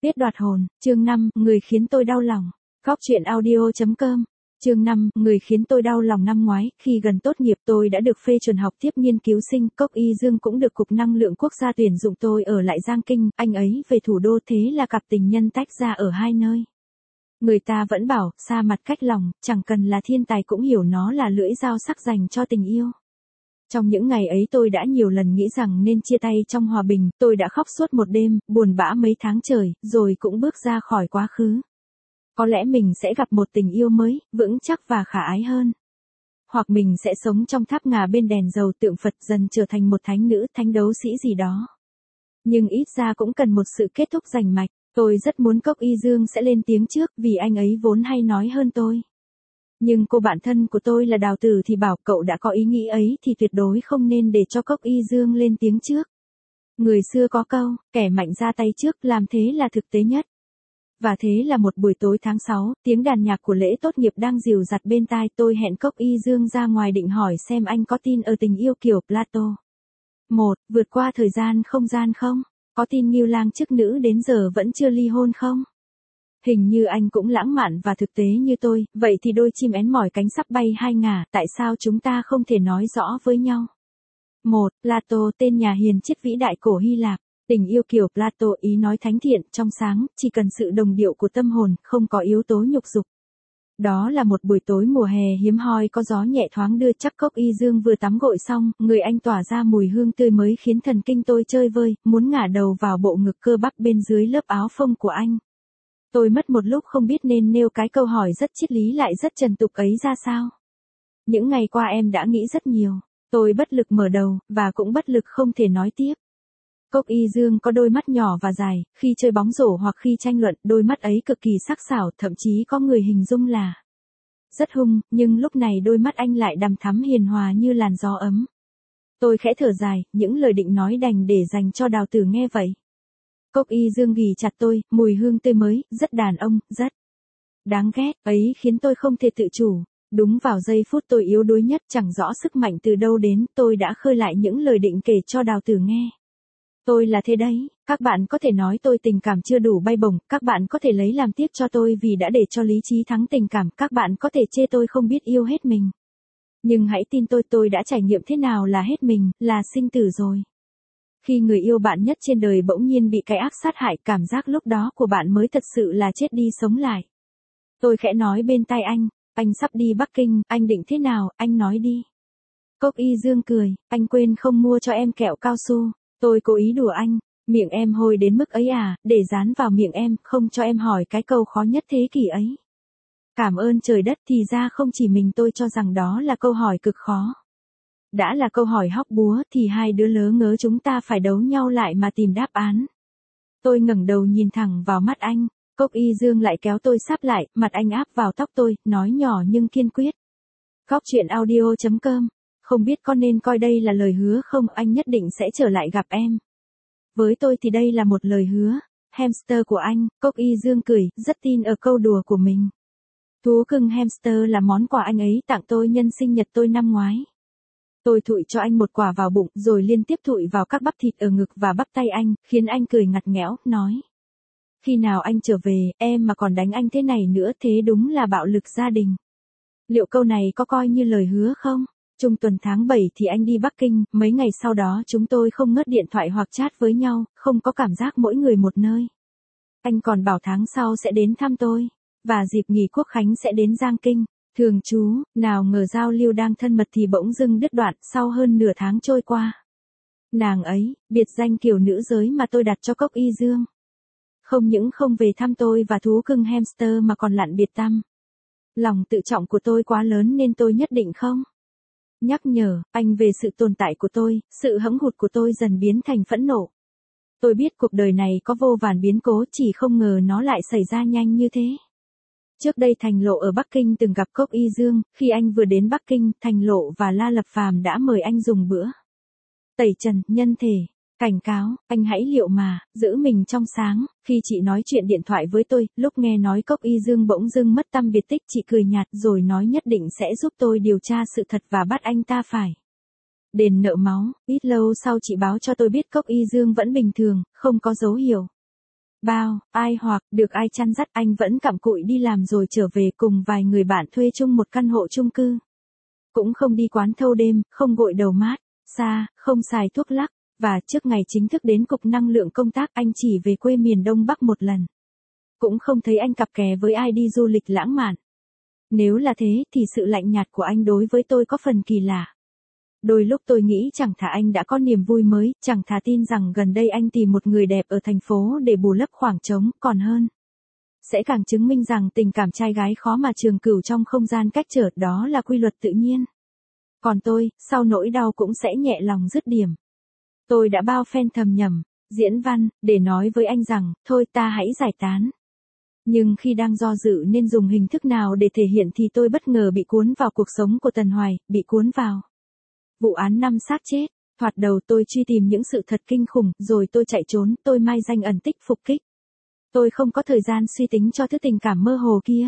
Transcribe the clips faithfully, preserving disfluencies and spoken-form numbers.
Biết đoạt hồn, chương năm, người khiến tôi đau lòng. Góc truyện audio chấm com. Chương năm, người khiến tôi đau lòng. Năm ngoái, khi gần tốt nghiệp tôi đã được phê chuẩn học tiếp nghiên cứu sinh, Cốc Y Dương cũng được Cục Năng lượng Quốc gia tuyển dụng tôi ở lại Giang Kinh, anh ấy về thủ đô, thế là cặp tình nhân tách ra ở hai nơi. Người ta vẫn bảo, xa mặt cách lòng, chẳng cần là thiên tài cũng hiểu nó là lưỡi dao sắc dành cho tình yêu. Trong những ngày ấy tôi đã nhiều lần nghĩ rằng nên chia tay trong hòa bình, tôi đã khóc suốt một đêm, buồn bã mấy tháng trời, rồi cũng bước ra khỏi quá khứ. Có lẽ mình sẽ gặp một tình yêu mới, vững chắc và khả ái hơn. Hoặc mình sẽ sống trong tháp ngà bên đèn dầu tượng Phật, dần trở thành một thánh nữ, thánh đấu sĩ gì đó. Nhưng ít ra cũng cần một sự kết thúc rành mạch. Tôi rất muốn Cốc Y Dương sẽ lên tiếng trước, vì anh ấy vốn hay nói hơn tôi. Nhưng cô bạn thân của tôi là Đào Tử thì bảo cậu đã có ý nghĩ ấy thì tuyệt đối không nên để cho Cốc Y Dương lên tiếng trước. Người xưa có câu, kẻ mạnh ra tay trước, làm thế là thực tế nhất. Và thế là một buổi tối tháng sáu, tiếng đàn nhạc của lễ tốt nghiệp đang dìu dặt bên tai, tôi hẹn Cốc Y Dương ra ngoài định hỏi xem anh có tin ở tình yêu kiểu Plato. Một, vượt qua thời gian không gian không? Có tin Ngưu Lang chức nữ đến giờ vẫn chưa ly hôn không? Hình như anh cũng lãng mạn và thực tế như tôi, vậy thì đôi chim én mỏi cánh sắp bay hai ngả, tại sao chúng ta không thể nói rõ với nhau? Một, Plato, tên nhà hiền triết vĩ đại cổ Hy Lạp. Tình yêu kiểu Plato ý nói thánh thiện, trong sáng, chỉ cần sự đồng điệu của tâm hồn, không có yếu tố nhục dục. Đó là một buổi tối mùa hè hiếm hoi, có gió nhẹ thoáng đưa, chắc Cốc Y Dương vừa tắm gội xong, người anh tỏa ra mùi hương tươi mới khiến thần kinh tôi chơi vơi, muốn ngả đầu vào bộ ngực cơ bắp bên dưới lớp áo phông của anh. Tôi mất một lúc không biết nên nêu cái câu hỏi rất triết lý lại rất trần tục ấy ra sao. Những ngày qua em đã nghĩ rất nhiều, tôi bất lực mở đầu, và cũng bất lực không thể nói tiếp. Cốc Y Dương có đôi mắt nhỏ và dài, khi chơi bóng rổ hoặc khi tranh luận, đôi mắt ấy cực kỳ sắc sảo, thậm chí có người hình dung là rất hung, nhưng lúc này đôi mắt anh lại đằm thắm hiền hòa như làn gió ấm. Tôi khẽ thở dài, những lời định nói đành để dành cho Đào Tử nghe vậy. Cốc Y Dương ghì chặt tôi, mùi hương tươi mới, rất đàn ông, rất đáng ghét, ấy khiến tôi không thể tự chủ. Đúng vào giây phút tôi yếu đuối nhất, chẳng rõ sức mạnh từ đâu đến, tôi đã khơi lại những lời định kể cho Đào Tử nghe. Tôi là thế đấy, các bạn có thể nói tôi tình cảm chưa đủ bay bổng, các bạn có thể lấy làm tiếc cho tôi vì đã để cho lý trí thắng tình cảm, các bạn có thể chê tôi không biết yêu hết mình. Nhưng hãy tin tôi, tôi đã trải nghiệm thế nào là hết mình, là sinh tử rồi. Khi người yêu bạn nhất trên đời bỗng nhiên bị cái ác sát hại, cảm giác lúc đó của bạn mới thật sự là chết đi sống lại. Tôi khẽ nói bên tai anh, anh sắp đi Bắc Kinh, anh định thế nào, anh nói đi. Cốc Y Dương cười, anh quên không mua cho em kẹo cao su. Tôi cố ý đùa anh, miệng em hôi đến mức ấy à, để dán vào miệng em, không cho em hỏi cái câu khó nhất thế kỷ ấy. Cảm ơn trời đất, thì ra không chỉ mình tôi cho rằng đó là câu hỏi cực khó. Đã là câu hỏi hóc búa thì hai đứa lớ ngớ chúng ta phải đấu nhau lại mà tìm đáp án. Tôi ngẩng đầu nhìn thẳng vào mắt anh, Cốc Y Dương lại kéo tôi sáp lại, mặt anh áp vào tóc tôi, nói nhỏ nhưng kiên quyết. Góc truyện audio chấm com. Không biết có nên coi đây là lời hứa không, anh nhất định sẽ trở lại gặp em. Với tôi thì đây là một lời hứa. Hamster của anh, Cốc Y Dương cười, rất tin ở câu đùa của mình. Thú cưng hamster là món quà anh ấy tặng tôi nhân sinh nhật tôi năm ngoái. Tôi thụi cho anh một quả vào bụng, rồi liên tiếp thụi vào các bắp thịt ở ngực và bắp tay anh, khiến anh cười ngặt nghẽo, nói. Khi nào anh trở về, em mà còn đánh anh thế này nữa, thế đúng là bạo lực gia đình. Liệu câu này có coi như lời hứa không? Trung tuần tháng bảy thì anh đi Bắc Kinh, mấy ngày sau đó chúng tôi không ngớt điện thoại hoặc chat với nhau, không có cảm giác mỗi người một nơi. Anh còn bảo tháng sau sẽ đến thăm tôi, và dịp nghỉ Quốc khánh sẽ đến Giang Kinh. Thường chú, nào ngờ giao lưu đang thân mật thì bỗng dưng đứt đoạn sau hơn nửa tháng trôi qua. Nàng ấy, biệt danh kiểu nữ giới mà tôi đặt cho Cốc Y Dương. Không những không về thăm tôi và thú cưng hamster mà còn lặn biệt tăm. Lòng tự trọng của tôi quá lớn nên tôi nhất định không nhắc nhở anh về sự tồn tại của tôi, sự hẫng hụt của tôi dần biến thành phẫn nộ. Tôi biết cuộc đời này có vô vàn biến cố, chỉ không ngờ nó lại xảy ra nhanh như thế. Trước đây Thành Lộ ở Bắc Kinh từng gặp Cốc Y Dương, khi anh vừa đến Bắc Kinh, Thành Lộ và La Lập Phàm đã mời anh dùng bữa tẩy trần, nhân thể. Cảnh cáo, anh hãy liệu mà, giữ mình trong sáng. Khi chị nói chuyện điện thoại với tôi, lúc nghe nói Cốc Y Dương bỗng dưng mất tăm biệt tích, chị cười nhạt rồi nói nhất định sẽ giúp tôi điều tra sự thật và bắt anh ta phải đền nợ máu. Ít lâu sau chị báo cho tôi biết Cốc Y Dương vẫn bình thường, không có dấu hiệu bao, ai hoặc được ai chăn dắt, anh vẫn cặm cụi đi làm rồi trở về cùng vài người bạn thuê chung một căn hộ chung cư. Cũng không đi quán thâu đêm, không gội đầu mát, xa, không xài thuốc lắc, và trước ngày chính thức đến cục năng lượng công tác anh chỉ về quê miền Đông Bắc một lần. Cũng không thấy anh cặp kè với ai đi du lịch lãng mạn. Nếu là thế thì sự lạnh nhạt của anh đối với tôi có phần kỳ lạ. Đôi lúc tôi nghĩ chẳng thà anh đã có niềm vui mới, chẳng thà tin rằng gần đây anh tìm một người đẹp ở thành phố để bù lấp khoảng trống, còn hơn. Sẽ càng chứng minh rằng tình cảm trai gái khó mà trường cửu trong không gian cách trở, đó là quy luật tự nhiên. Còn tôi, sau nỗi đau cũng sẽ nhẹ lòng dứt điểm. Tôi đã bao phen thầm nhầm, diễn văn, để nói với anh rằng, thôi ta hãy giải tán. Nhưng khi đang do dự nên dùng hình thức nào để thể hiện thì tôi bất ngờ bị cuốn vào cuộc sống của Tần Hoài, bị cuốn vào vụ án năm xác chết. Thoạt đầu tôi truy tìm những sự thật kinh khủng, rồi tôi chạy trốn, tôi mai danh ẩn tích phục kích. Tôi không có thời gian suy tính cho thứ tình cảm mơ hồ kia.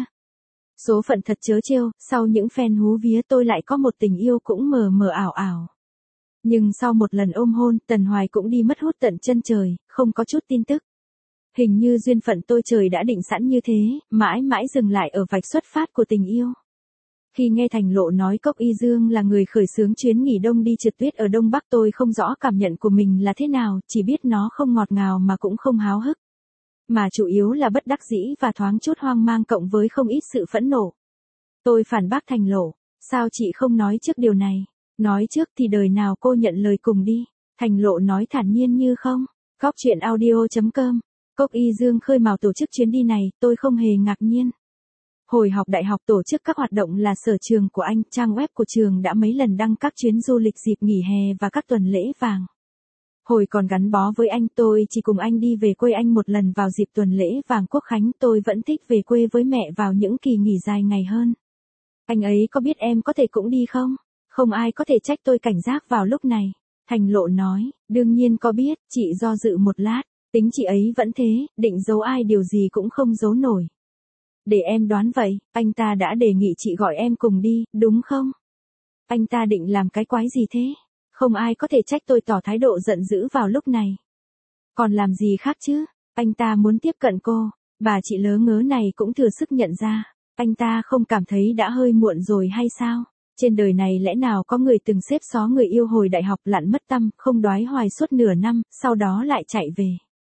Số phận thật trớ trêu, sau những phen hú vía tôi lại có một tình yêu cũng mờ mờ ảo ảo. Nhưng sau một lần ôm hôn, Tần Hoài cũng đi mất hút tận chân trời, không có chút tin tức. Hình như duyên phận tôi trời đã định sẵn như thế, mãi mãi dừng lại ở vạch xuất phát của tình yêu. Khi nghe Thành Lộ nói Cốc Y Dương là người khởi xướng chuyến nghỉ đông đi trượt tuyết ở Đông Bắc, tôi không rõ cảm nhận của mình là thế nào, chỉ biết nó không ngọt ngào mà cũng không háo hức. Mà chủ yếu là bất đắc dĩ và thoáng chút hoang mang cộng với không ít sự phẫn nộ. Tôi phản bác Thành Lộ, sao chị không nói trước điều này? Nói trước thì đời nào cô nhận lời cùng đi. Thành Lộ nói thản nhiên như không. Góc chuyện audio chấm com. Cốc Y Dương khơi mào tổ chức chuyến đi này, tôi không hề ngạc nhiên. Hồi học đại học tổ chức các hoạt động là sở trường của anh, trang web của trường đã mấy lần đăng các chuyến du lịch dịp nghỉ hè và các tuần lễ vàng. Hồi còn gắn bó với anh, tôi chỉ cùng anh đi về quê anh một lần vào dịp tuần lễ vàng Quốc Khánh, tôi vẫn thích về quê với mẹ vào những kỳ nghỉ dài ngày hơn. Anh ấy có biết em có thể cũng đi không? Không ai có thể trách tôi cảnh giác vào lúc này. Thành Lộ nói, đương nhiên có biết, chị do dự một lát, tính chị ấy vẫn thế, định giấu ai điều gì cũng không giấu nổi. Để em đoán vậy, anh ta đã đề nghị chị gọi em cùng đi, đúng không? Anh ta định làm cái quái gì thế? Không ai có thể trách tôi tỏ thái độ giận dữ vào lúc này. Còn làm gì khác chứ? Anh ta muốn tiếp cận cô, bà chị lớ ngớ này cũng thừa sức nhận ra. Anh ta không cảm thấy đã hơi muộn rồi hay sao? Trên đời này lẽ nào có người từng xếp xó người yêu hồi đại học lặn mất tăm, không đoái hoài suốt nửa năm, sau đó lại chạy về.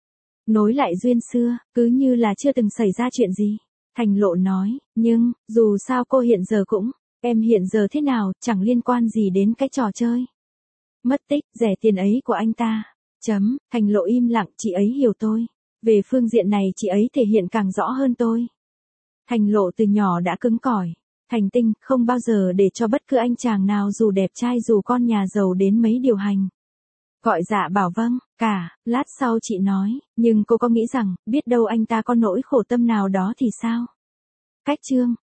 Nối lại duyên xưa, cứ như là chưa từng xảy ra chuyện gì. Thành Lộ nói, nhưng, dù sao cô hiện giờ cũng, em hiện giờ thế nào, chẳng liên quan gì đến cái trò chơi. Mất tích, rẻ tiền ấy của anh ta. Chấm, Thành Lộ im lặng, chị ấy hiểu tôi. Về phương diện này chị ấy thể hiện càng rõ hơn tôi. Thành Lộ từ nhỏ đã cứng cỏi, thành tinh, không bao giờ để cho bất cứ anh chàng nào dù đẹp trai dù con nhà giàu đến mấy điều hành. Gọi dạ bảo vâng, cả, lát sau chị nói, nhưng cô có nghĩ rằng, biết đâu anh ta có nỗi khổ tâm nào đó thì sao? Cách chương.